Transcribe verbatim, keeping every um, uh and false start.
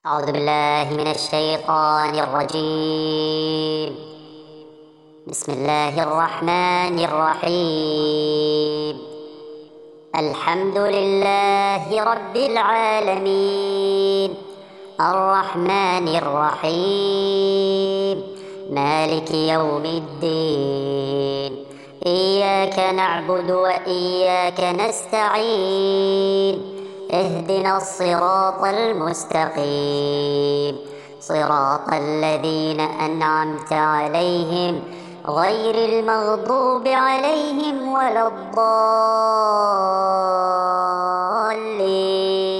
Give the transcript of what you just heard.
أعوذ بالله من الشيطان الرجيم. بسم الله الرحمن الرحيم. الحمد لله رب العالمين، الرحمن الرحيم، مالك يوم الدين. إياك نعبد وإياك نستعين، اهدنا الصراط المستقيم، صراط الذين أنعمت عليهم غير المغضوب عليهم ولا الضالين.